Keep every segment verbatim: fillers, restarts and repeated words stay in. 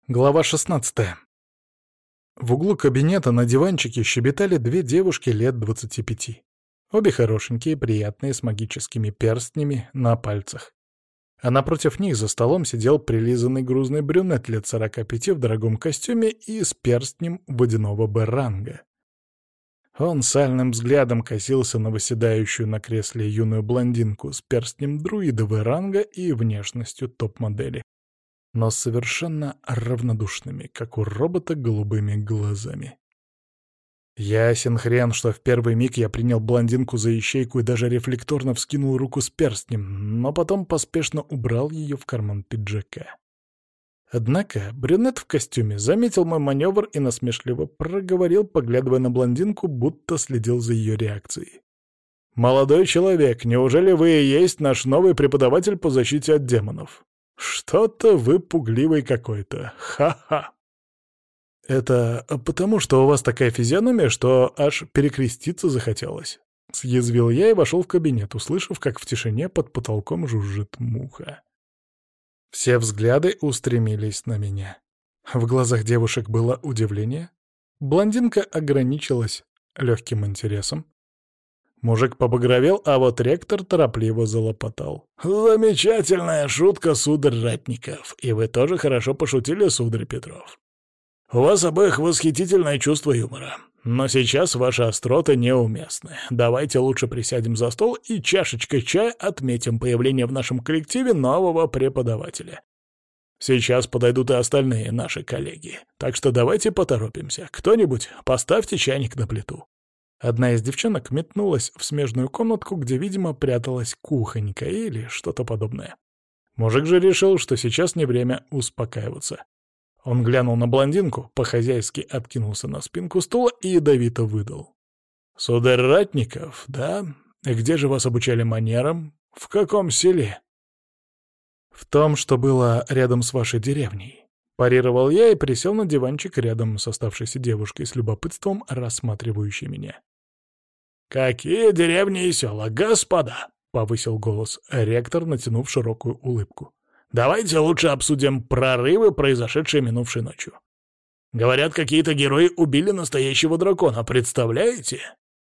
Глава шестнадцатая. В углу кабинета на диванчике щебетали две девушки лет двадцати пяти. Обе хорошенькие, приятные, с магическими перстнями на пальцах. А напротив них за столом сидел прилизанный грузный брюнет лет сорока пяти в дорогом костюме и с перстнем водяного Б-ранга. Он сальным взглядом косился на восседающую на кресле юную блондинку с перстнем друида В-ранга и внешностью топ-модели, но совершенно равнодушными, как у робота, голубыми глазами. Ясен хрен, что в первый миг я принял блондинку за ищейку и даже рефлекторно вскинул руку с перстнем, но потом поспешно убрал ее в карман пиджака. Однако брюнет в костюме заметил мой маневр и насмешливо проговорил, поглядывая на блондинку, будто следил за ее реакцией. «Молодой человек, неужели вы и есть наш новый преподаватель по защите от демонов? Что-то вы пугливый какой-то. Ха-ха!» «Это потому, что у вас такая физиономия, что аж перекреститься захотелось», — съязвил я и вошел в кабинет, услышав, как в тишине под потолком жужжит муха. Все взгляды устремились на меня. В глазах девушек было удивление. Блондинка ограничилась легким интересом. Мужик побагровел, а вот ректор торопливо залопотал. «Замечательная шутка, сударь Ратников, и вы тоже хорошо пошутили, сударь Петров. У вас обоих восхитительное чувство юмора, но сейчас ваши остроты неуместны. Давайте лучше присядем за стол и чашечкой чая отметим появление в нашем коллективе нового преподавателя. Сейчас подойдут и остальные наши коллеги, так что давайте поторопимся. Кто-нибудь поставьте чайник на плиту». Одна из девчонок метнулась в смежную комнатку, где, видимо, пряталась кухонька или что-то подобное. Мужик же решил, что сейчас не время успокаиваться. Он глянул на блондинку, по-хозяйски откинулся на спинку стула и ядовито выдал. «Сударь Ратников, да? Где же вас обучали манерам? В каком селе?» «В том, что было рядом с вашей деревней», — парировал я и присел на диванчик рядом с оставшейся девушкой с любопытством, рассматривающей меня. «Какие деревни и села, господа!» — повысил голос ректор, натянув широкую улыбку. «Давайте лучше обсудим прорывы, произошедшие минувшей ночью. Говорят, какие-то герои убили настоящего дракона, представляете?»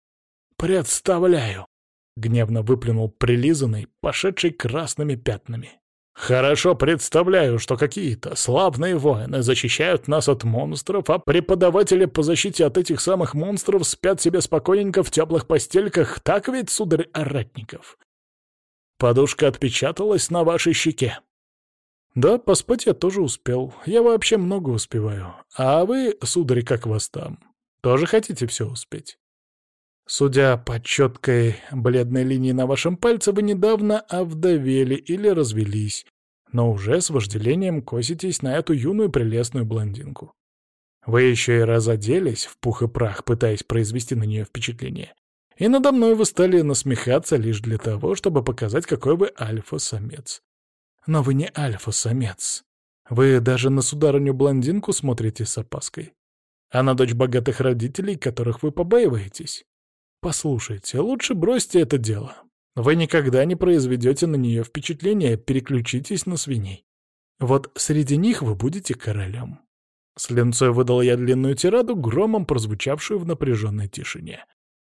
«Представляю», — гневно выплюнул прилизанный, пошедший красными пятнами. «Хорошо представляю, что какие-то славные воины защищают нас от монстров, а преподаватели по защите от этих самых монстров спят себе спокойненько в теплых постельках, так ведь, сударь Ратников? Подушка отпечаталась на вашей щеке». «Да, поспать я тоже успел. Я вообще много успеваю. А вы, сударь, как вас там? Тоже хотите все успеть? Судя по четкой бледной линии на вашем пальце, вы недавно овдовели или развелись, но уже с вожделением коситесь на эту юную прелестную блондинку. Вы еще и разоделись в пух и прах, пытаясь произвести на нее впечатление. И надо мной вы стали насмехаться лишь для того, чтобы показать, какой вы альфа-самец. Но вы не альфа-самец. Вы даже на сударыню-блондинку смотрите с опаской. А на дочь богатых родителей, которых вы побаиваетесь. Послушайте, лучше бросьте это дело. Вы никогда не произведете на нее впечатления, переключитесь на свиней. Вот среди них вы будете королем». С линцой выдал я длинную тираду, громом прозвучавшую в напряженной тишине.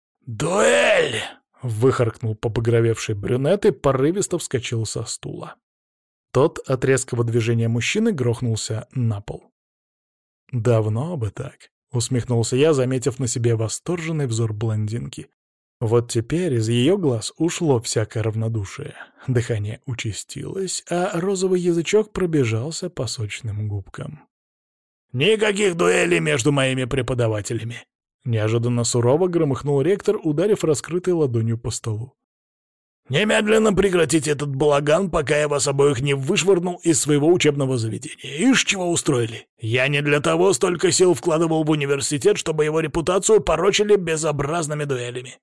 «Дуэль!» — выхаркнул побагровевший брюнет и порывисто вскочил со стула. Тот от резкого движения мужчины грохнулся на пол. «Давно бы так», — усмехнулся я, заметив на себе восторженный взор блондинки. Вот теперь из ее глаз ушло всякое равнодушие. Дыхание участилось, а розовый язычок пробежался по сочным губкам. «Никаких дуэлей между моими преподавателями!» Неожиданно сурово громыхнул ректор, ударив раскрытой ладонью по столу. «Немедленно прекратите этот балаган, пока я вас обоих не вышвырнул из своего учебного заведения. Ишь, чего устроили? Я не для того столько сил вкладывал в университет, чтобы его репутацию порочили безобразными дуэлями».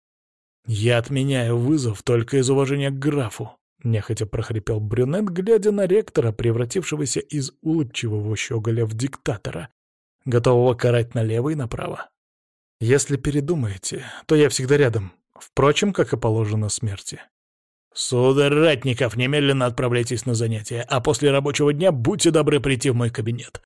«Я отменяю вызов только из уважения к графу», — нехотя прохрипел брюнет, глядя на ректора, превратившегося из улыбчивого щеголя в диктатора, готового карать налево и направо. «Если передумаете, то я всегда рядом. Впрочем, как и положено смерти». «Сударь Ратников, немедленно отправляйтесь на занятия, а после рабочего дня будьте добры прийти в мой кабинет.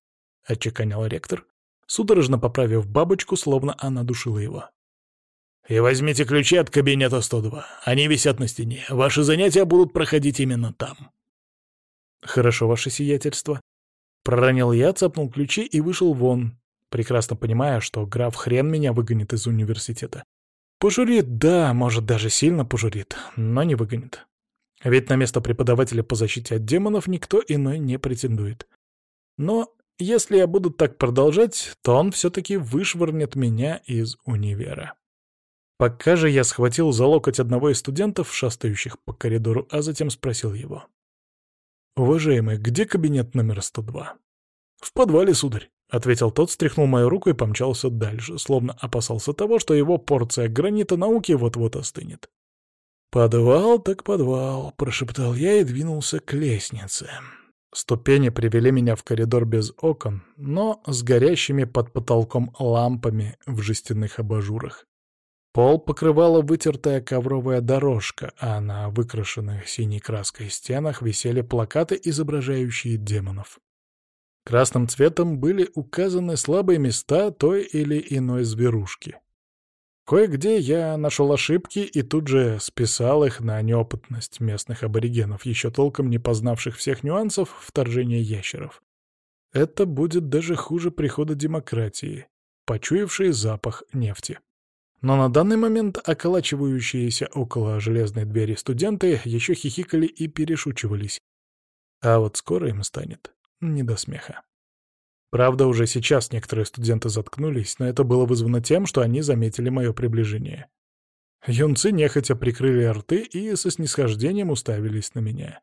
отчеканил ректор, судорожно поправив бабочку, словно она душила его. «И возьмите ключи от кабинета сто два. Они висят на стене. Ваши занятия будут проходить именно там». «Хорошо, ваше сиятельство». Проронил я, цапнул ключи и вышел вон, прекрасно понимая, что граф хрен меня выгонит из университета. Пожурит, да, может, даже сильно пожурит, но не выгонит. Ведь на место преподавателя по защите от демонов никто иной не претендует. Но если я буду так продолжать, то он все-таки вышвырнет меня из универа. Пока же я схватил за локоть одного из студентов, шастающих по коридору, а затем спросил его. «Уважаемый, где кабинет номер сто два?» «В подвале, сударь», — ответил тот, стряхнул мою руку и помчался дальше, словно опасался того, что его порция гранита науки вот-вот остынет. «Подвал так подвал», — прошептал я и двинулся к лестнице. Ступени привели меня в коридор без окон, но с горящими под потолком лампами в жестяных абажурах. Пол покрывала вытертая ковровая дорожка, а на выкрашенных синей краской стенах висели плакаты, изображающие демонов. Красным цветом были указаны слабые места той или иной зверушки. Кое-где я нашел ошибки и тут же списал их на неопытность местных аборигенов, еще толком не познавших всех нюансов вторжения ящеров. Это будет даже хуже прихода демократии, почуявшей запах нефти. Но на данный момент околачивающиеся около железной двери студенты еще хихикали и перешучивались. А вот скоро им станет не до смеха. Правда, уже сейчас некоторые студенты заткнулись, но это было вызвано тем, что они заметили мое приближение. Юнцы нехотя прикрыли рты и со снисхождением уставились на меня.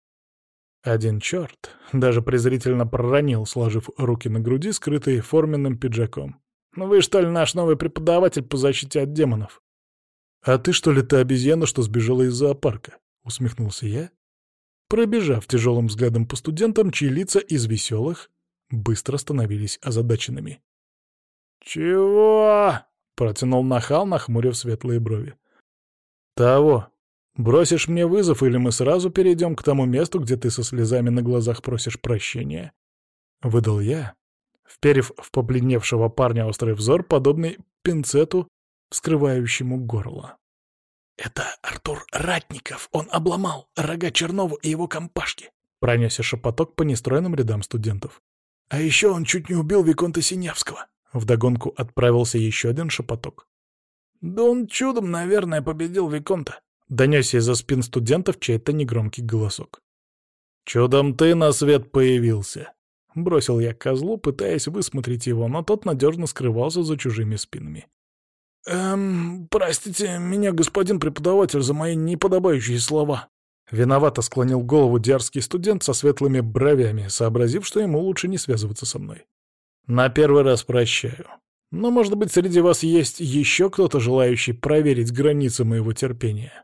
Один черт даже презрительно проронил, сложив руки на груди, скрытые форменным пиджаком. «Ну вы, что ли, наш новый преподаватель по защите от демонов?» «А ты, что ли, та обезьяна, что сбежала из зоопарка?» — усмехнулся я, пробежав тяжелым взглядом по студентам, чьи лица из веселых быстро становились озадаченными. «Чего?» — протянул нахал, нахмурив светлые брови. «Того. Бросишь мне вызов, или мы сразу перейдем к тому месту, где ты со слезами на глазах просишь прощения?» — выдал я, вперев в побледневшего парня острый взор, подобный пинцету, вскрывающему горло. «Это Артур Ратников. Он обломал рога Чернову и его компашки», — пронесся шепоток по нестройным рядам студентов. «А еще он чуть не убил виконта Синявского». Вдогонку отправился еще один шепоток. «Да он чудом, наверное, победил виконта», — донесся из-за спин студентов чей-то негромкий голосок. «Чудом ты на свет появился», — бросил я к козлу, пытаясь высмотреть его, но тот надежно скрывался за чужими спинами. «Эм, простите меня, господин преподаватель, за мои неподобающие слова». Виновато склонил голову дерзкий студент со светлыми бровями, сообразив, что ему лучше не связываться со мной. «На первый раз прощаю. Но, может быть, среди вас есть еще кто-то, желающий проверить границы моего терпения?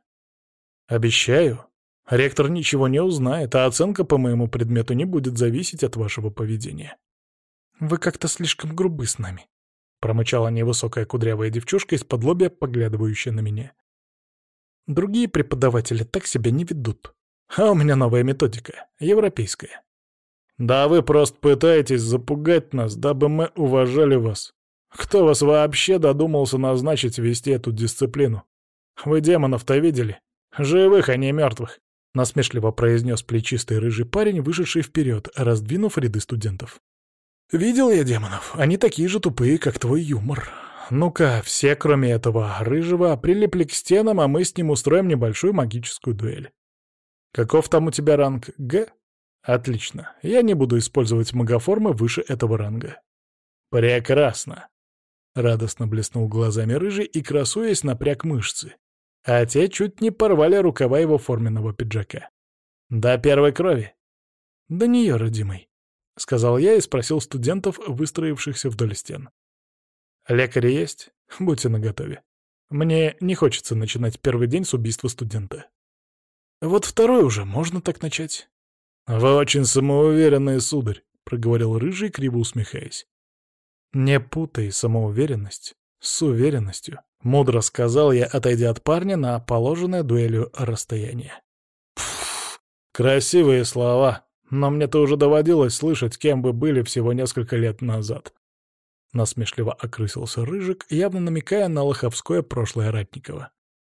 Обещаю, ректор ничего не узнает, а оценка по моему предмету не будет зависеть от вашего поведения». «Вы как-то слишком грубы с нами», — промычала невысокая кудрявая девчушка из-под лобья, поглядывающая на меня. «Другие преподаватели так себя не ведут. А у меня новая методика, европейская». «Да вы просто пытаетесь запугать нас, дабы мы уважали вас. Кто вас вообще додумался назначить вести эту дисциплину? Вы демонов-то видели? Живых, а не мертвых», — насмешливо произнес плечистый рыжий парень, вышедший вперед, раздвинув ряды студентов. «Видел я демонов, они такие же тупые, как твой юмор. Ну-ка, все, кроме этого рыжего, прилипли к стенам, а мы с ним устроим небольшую магическую дуэль. Каков там у тебя ранг? Г? Отлично, я не буду использовать магоформы выше этого ранга». «Прекрасно!» — радостно блеснул глазами рыжий и, красуясь, напряг мышцы, а те чуть не порвали рукава его форменного пиджака. «До первой крови?» «До нее, родимый», — сказал я и спросил студентов, выстроившихся вдоль стен. «Лекари есть? Будьте наготове. Мне не хочется начинать первый день с убийства студента». «Вот второй уже можно так начать». «Вы очень самоуверенный, сударь», — проговорил рыжий, криво усмехаясь. «Не путай самоуверенность с уверенностью», — мудро сказал я, отойдя от парня на положенное дуэлью расстояние. «Пф, красивые слова, Но мне-то уже доводилось слышать, кем вы были всего несколько лет назад. Насмешливо окрысился Рыжик, явно намекая на лоховское прошлое Ратникова.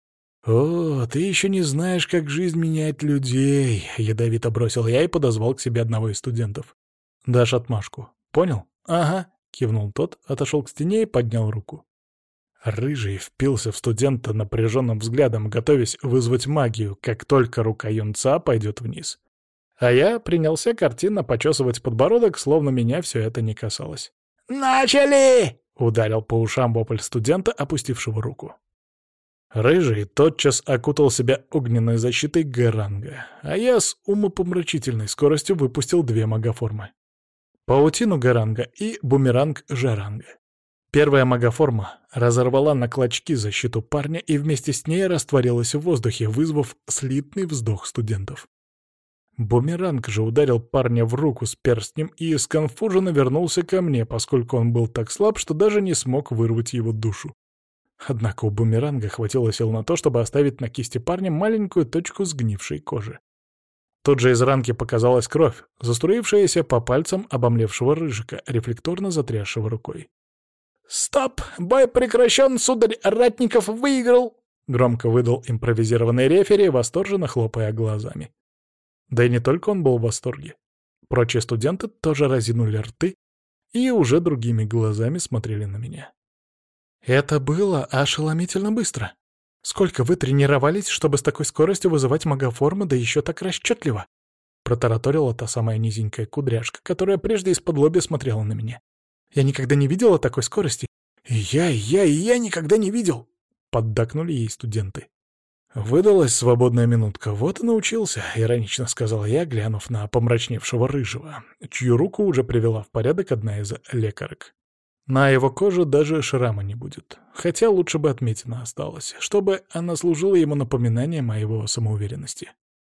«О, ты еще не знаешь, как жизнь меняет людей», — ядовито бросил я и подозвал к себе одного из студентов. «Дашь отмашку. Понял?» «Ага», — кивнул тот, отошел к стене и поднял руку. Рыжий впился в студента напряженным взглядом, готовясь вызвать магию, как только рука юнца пойдет вниз. А я принялся картинно почесывать подбородок, словно меня все это не касалось. «Начали!» — ударил по ушам вопль студента, опустившего руку. Рыжий тотчас окутал себя огненной защитой Гаранга, а я с умопомрачительной скоростью выпустил две магоформы. Паутину Гаранга и бумеранг Жаранга. Первая магоформа разорвала на клочки защиту парня и вместе с ней растворилась в воздухе, вызвав слитный вздох студентов. Бумеранг же ударил парня в руку с перстнем и сконфуженно вернулся ко мне, поскольку он был так слаб, что даже не смог вырвать его душу. Однако у бумеранга хватило сил на то, чтобы оставить на кисти парня маленькую точку сгнившей кожи. Тут же из ранки показалась кровь, заструившаяся по пальцам обомлевшего Рыжика, рефлекторно затрясшего рукой. «Стоп! Бой прекращен, сударь! Ратников выиграл!» — громко выдал импровизированный рефери, восторженно хлопая глазами. Да и не только он был в восторге. Прочие студенты тоже разинули рты и уже другими глазами смотрели на меня. «Это было ошеломительно быстро. Сколько вы тренировались, чтобы с такой скоростью вызывать магоформы, да еще так расчетливо?» Протараторила та самая низенькая кудряшка, которая прежде из-под смотрела на меня. «Я никогда не видела такой скорости. И я, и я, и я никогда не видел!» Поддакнули ей студенты. «Выдалась свободная минутка, вот и научился», — иронично сказал я, глянув на помрачневшего Рыжего, чью руку уже привела в порядок одна из лекарок. На его коже даже шрама не будет, хотя лучше бы отметина осталась, чтобы она служила ему напоминанием о его самоуверенности.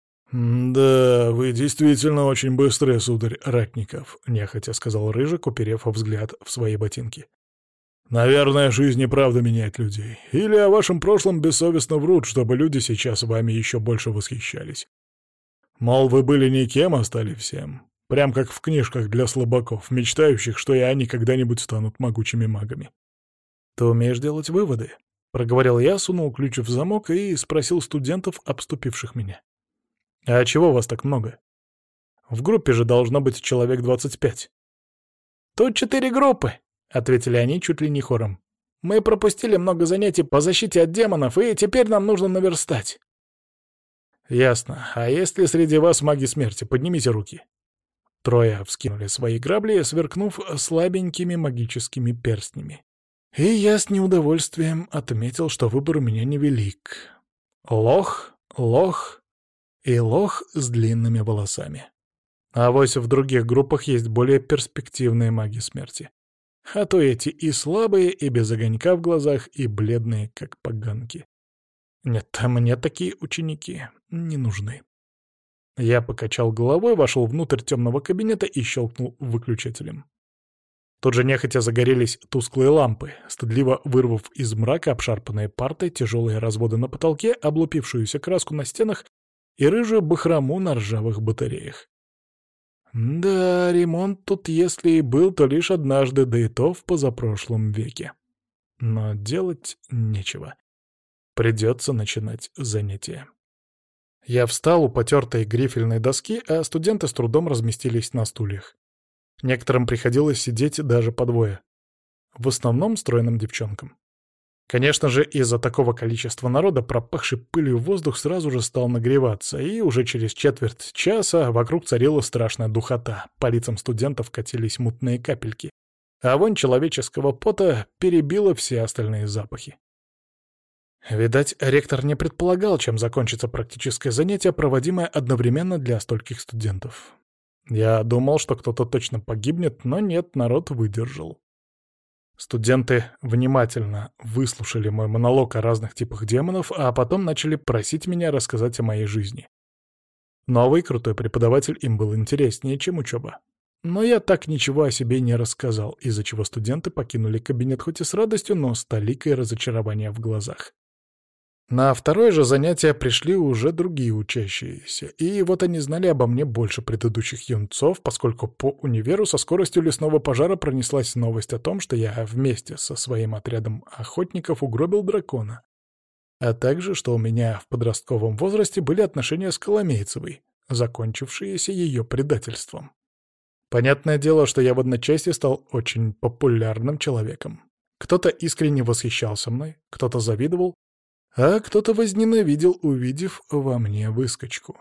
«Да, вы действительно очень быстрый, сударь Ратников», — нехотя сказал Рыжик, уперев взгляд в свои ботинки. «Наверное, жизнь и правда меняет людей. Или о вашем прошлом бессовестно врут, чтобы люди сейчас вами еще больше восхищались. Мол, вы были никем, а стали всем. Прям как в книжках для слабаков, мечтающих, что и они когда-нибудь станут могучими магами». «Ты умеешь делать выводы?» — проговорил я, сунул ключ в замок и спросил студентов, обступивших меня. «А чего вас так много? В группе же должно быть человек двадцать пять». «Тут четыре группы», — ответили они чуть ли не хором. «Мы пропустили много занятий по защите от демонов, и теперь нам нужно наверстать». «Ясно. А есть ли среди вас маги смерти? Поднимите руки». Трое вскинули свои грабли, сверкнув слабенькими магическими перстнями. И я с неудовольствием отметил, что выбор у меня невелик. Лох, лох и лох с длинными волосами. Авось в других группах есть более перспективные маги смерти. А то эти и слабые, и без огонька в глазах, и бледные, как поганки. Нет, мне такие ученики не нужны. Я покачал головой, вошел внутрь темного кабинета и щелкнул выключателем. Тут же нехотя загорелись тусклые лампы, стыдливо вырвав из мрака обшарпанные парты, тяжелые разводы на потолке, облупившуюся краску на стенах и рыжую бахрому на ржавых батареях. Да, ремонт тут, если и был, то лишь однажды, да и то в позапрошлом веке. Но делать нечего. Придется начинать занятия. Я встал у потертой грифельной доски, а студенты с трудом разместились на стульях. Некоторым приходилось сидеть даже по двое. В основном стройным девчонкам. Конечно же, из-за такого количества народа пропахший пылью воздух сразу же стал нагреваться, и уже через четверть часа вокруг царила страшная духота, по лицам студентов катились мутные капельки, а вонь человеческого пота перебила все остальные запахи. Видать, ректор не предполагал, чем закончится практическое занятие, проводимое одновременно для стольких студентов. Я думал, что кто-то точно погибнет, но нет, народ выдержал. Студенты внимательно выслушали мой монолог о разных типах демонов, а потом начали просить меня рассказать о моей жизни. Новый крутой преподаватель им был интереснее, чем учеба. Но я так ничего о себе не рассказал, из-за чего студенты покинули кабинет хоть и с радостью, но с толикой разочарования в глазах. На второе же занятие пришли уже другие учащиеся, и вот они знали обо мне больше предыдущих юнцов, поскольку по универу со скоростью лесного пожара пронеслась новость о том, что я вместе со своим отрядом охотников угробил дракона, а также, что у меня в подростковом возрасте были отношения с Коломейцевой, закончившиеся ее предательством. Понятное дело, что я в одночасье стал очень популярным человеком. Кто-то искренне восхищался мной, кто-то завидовал, а кто-то возненавидел, увидев во мне выскочку.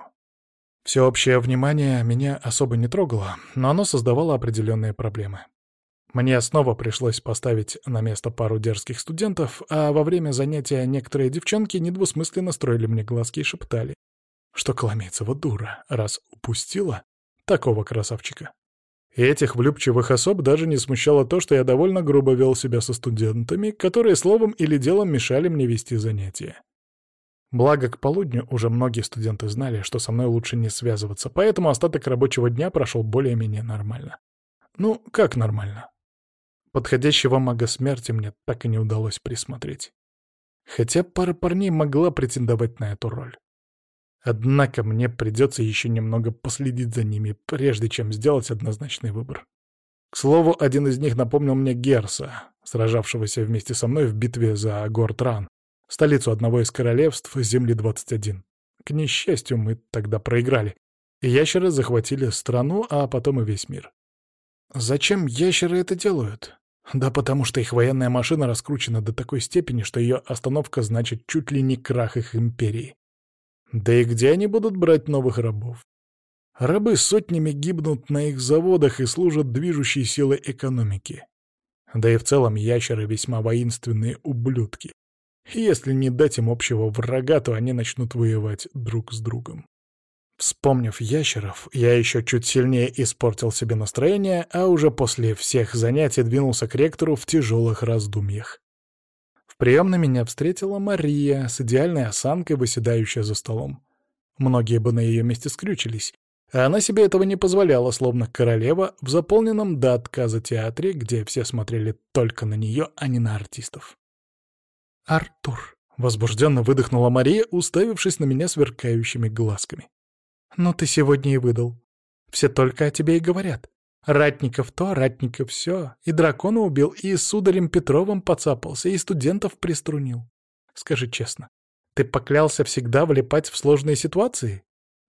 Всеобщее внимание меня особо не трогало, но оно создавало определенные проблемы. Мне снова пришлось поставить на место пару дерзких студентов, а во время занятия некоторые девчонки недвусмысленно строили мне глазки и шептали, что Коломейцева дура, раз упустила такого красавчика. И этих влюбчивых особ даже не смущало то, что я довольно грубо вел себя со студентами, которые словом или делом мешали мне вести занятия. Благо, к полудню уже многие студенты знали, что со мной лучше не связываться, поэтому остаток рабочего дня прошел более-менее нормально. Ну, как нормально? Подходящего мага смерти мне так и не удалось присмотреть. Хотя пара парней могла претендовать на эту роль. Однако мне придется еще немного последить за ними, прежде чем сделать однозначный выбор. К слову, один из них напомнил мне Герса, сражавшегося вместе со мной в битве за Гортран, столицу одного из королевств Земли двадцать один. К несчастью, мы тогда проиграли, и ящеры захватили страну, а потом и весь мир. Зачем ящеры это делают? Да потому что их военная машина раскручена до такой степени, что ее остановка значит чуть ли не крах их империи. Да и где они будут брать новых рабов? Рабы сотнями гибнут на их заводах и служат движущей силой экономики. Да и в целом ящеры весьма воинственные ублюдки. Если не дать им общего врага, то они начнут воевать друг с другом. Вспомнив ящеров, я еще чуть сильнее испортил себе настроение, а уже после всех занятий двинулся к ректору в тяжелых раздумьях. В приемной меня встретила Мария с идеальной осанкой, выседающая за столом. Многие бы на ее месте скрючились, а она себе этого не позволяла, словно королева в заполненном до отказа театре, где все смотрели только на нее, а не на артистов. «Артур», — возбужденно выдохнула Мария, уставившись на меня сверкающими глазками. «Ну ты сегодня и выдал. Все только о тебе и говорят. Ратников то, Ратников сё, и дракона убил, и с сударем Петровым поцапался, и студентов приструнил. Скажи честно, ты поклялся всегда влипать в сложные ситуации?»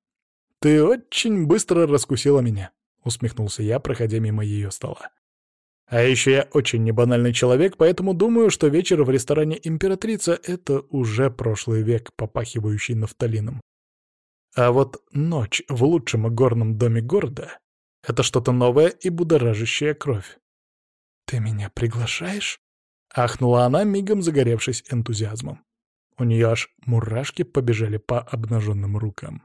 «Ты очень быстро раскусила меня», — усмехнулся я, проходя мимо ее стола. «А еще я очень небанальный человек, поэтому думаю, что вечер в ресторане «Императрица» — это уже прошлый век, попахивающий нафталином. А вот ночь в лучшем горном доме города — это что-то новое и будоражащее кровь». «Ты меня приглашаешь?» — ахнула она, мигом загоревшись энтузиазмом. У нее аж мурашки побежали по обнаженным рукам.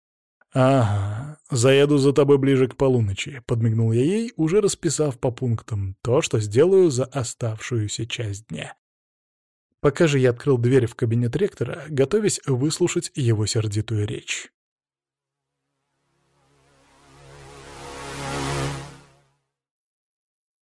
«Ага, заеду за тобой ближе к полуночи», — подмигнул я ей, уже расписав по пунктам то, что сделаю за оставшуюся часть дня. Пока же я открыл дверь в кабинет ректора, готовясь выслушать его сердитую речь.